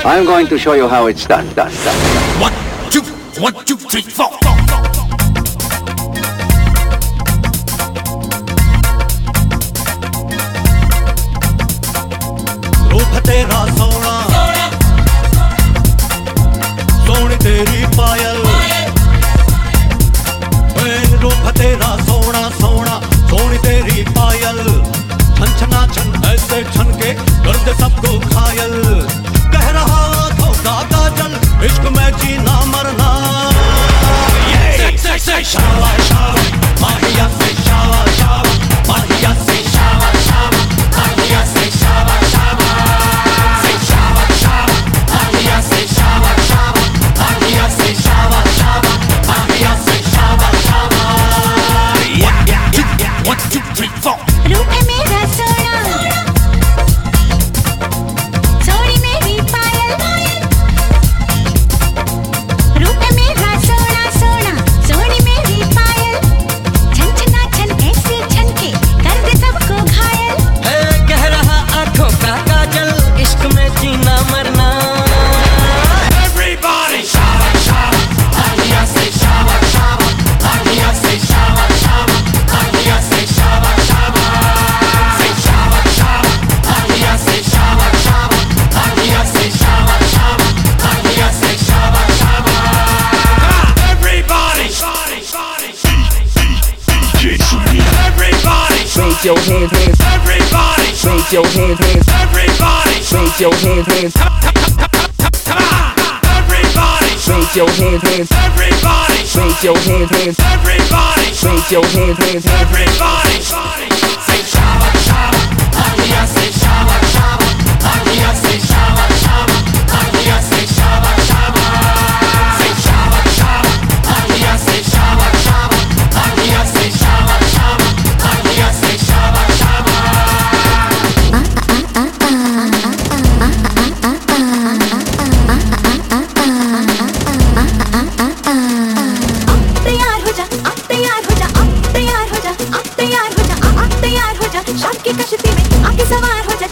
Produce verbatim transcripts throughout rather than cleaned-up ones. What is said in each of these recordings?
I'm going to show you how it's done, done, done. One, two, one, two, three, four. रूप तेरा सोना, सोनी तेरी पायल। रूप तेरा सोना सोना, सोनी तेरी पायल। छन छना छन ऐसे छन के कर दे सबको घायल। कह रहा धोखा काजल, इश्क में जीना मरना। शावा शावा माहिया से शावा शावा, माहिया से शावा शावा, माहिया से शावा शावा, से शावा शावा, माहिया से शावा शावा, माहिया से शावा शावा, माहिया से Shava Shava. One, two, three, four. रूप है मेरा सोना, सोनी मेरी पायल। रूप है मेरा सोना सोना, सोनी मेरी पायल। छन छना छन ऐसे छन के कर दे सबको घायल। है कह रहा आँखों का काजल, इश्क में जीना मरना। Everybody shout, shout, Maria say shout, shout, Maria say shout, shout, Maria say shout, shout, say shout, shout, Maria say shout, shout, Maria say shout, shout, Maria say shout, shout. Everybody, everybody, everybody, raise your hands, hands. everybody, Raise your hands, hands. everybody, Raise your hands, hands. everybody, Raise your hands, hands. everybody, Raise your hands, hands. everybody, Raise your hands, hands. everybody. Say shaba shaba, Maria say shaba shaba, Maria say shaba shaba, Maria say shaba shaba. Say shaba shaba, Maria say shaba shaba, Maria say shaba shaba, Maria say shaba shaba. तैयार हो जा, अब तैयार हो जा, अब तैयार हो जा, अब तैयार हो जा, अब तैयार हो जा। शाम की कश्ती में आके सवार हो जा।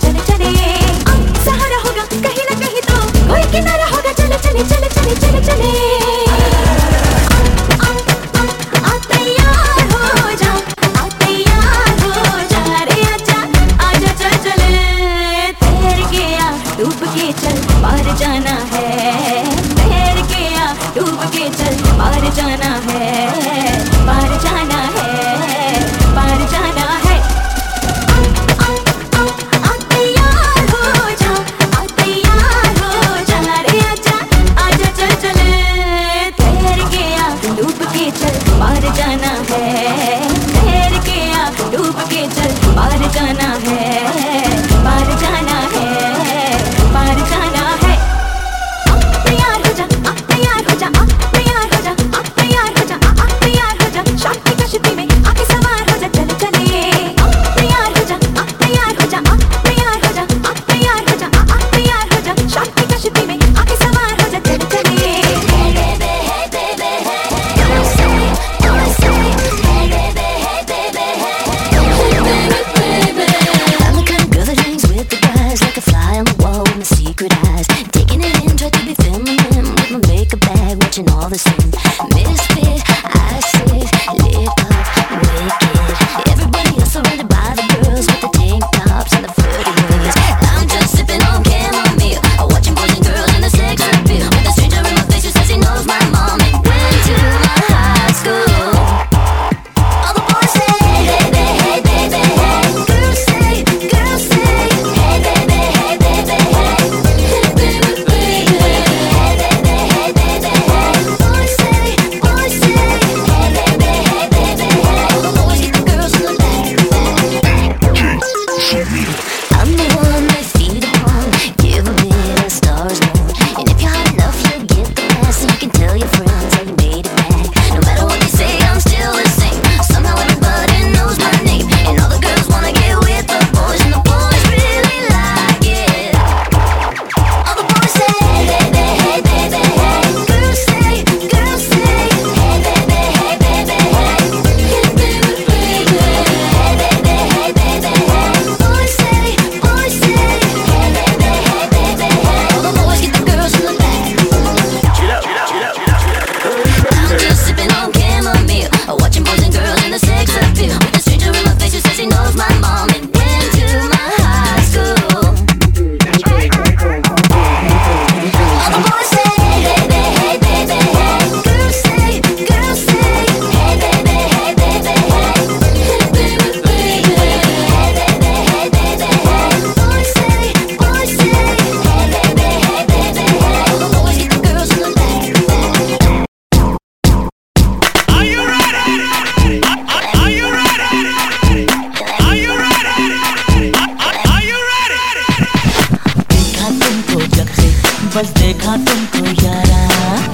बस देखा तुमको यारा,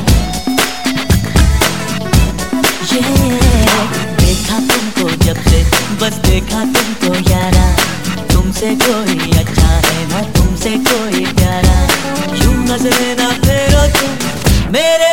ये देखा तुमको जब से, बस देखा तुमको यारा, तुमसे कोई अच्छा है ना तुमसे कोई प्यारा, यूं नजरे ना फेरो तुम मेरे